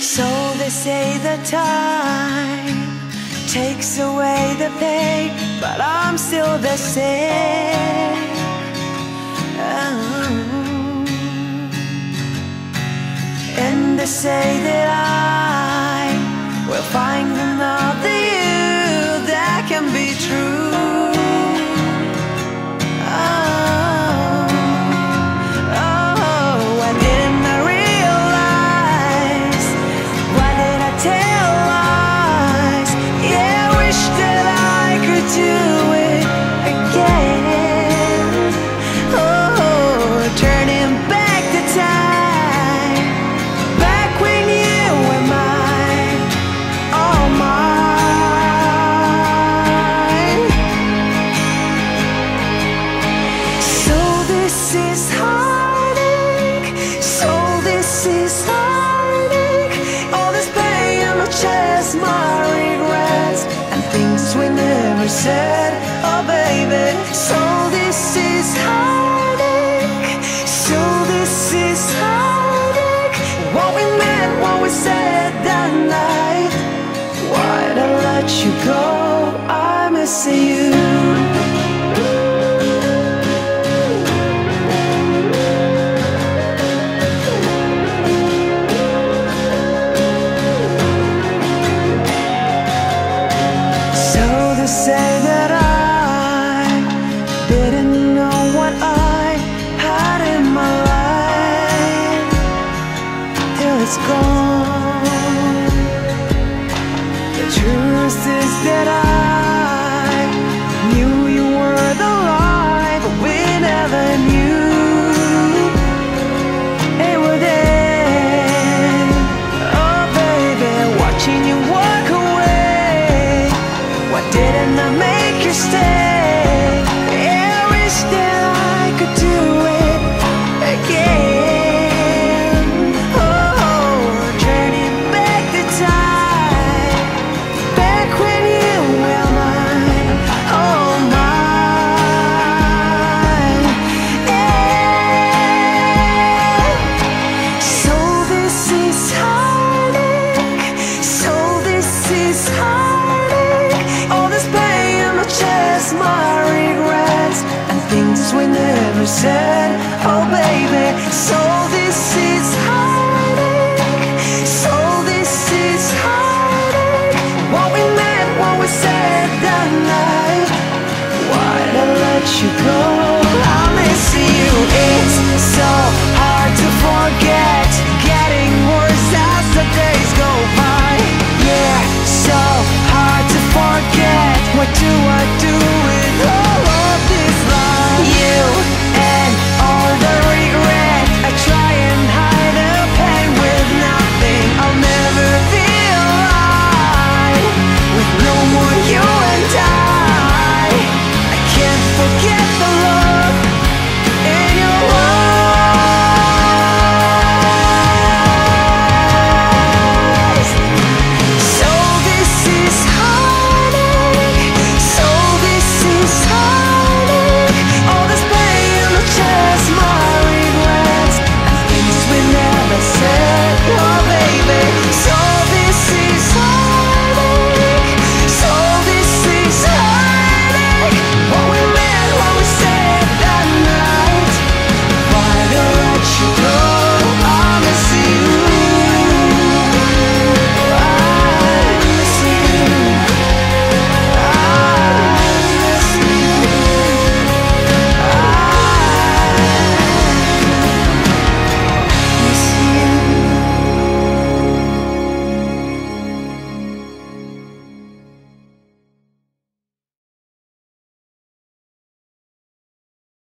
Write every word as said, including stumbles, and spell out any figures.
So they say that time takes away the pain, but I'm still the same. Oh. And they say that I will find another you that can be true. Said, oh baby, so this is heartache, so this is heartache. What we meant, what we said that night. Why'd I let you go? I miss you. Say that I didn't know what I had in my life till it's gone. The truth is that I knew you were the lie, but we never knew it would end. Oh baby, watching you walk away, why didn't I make you stay? I wish that I could do it again. Oh, turning back the time, back when you were mine, oh mine. Yeah. So this is heartache, so this is heartache. All this pain in my chest, my regrets, and things we never said. Oh baby, so this is heartache, so this is heartache. What we meant, what we said that night. Why'd I let you go?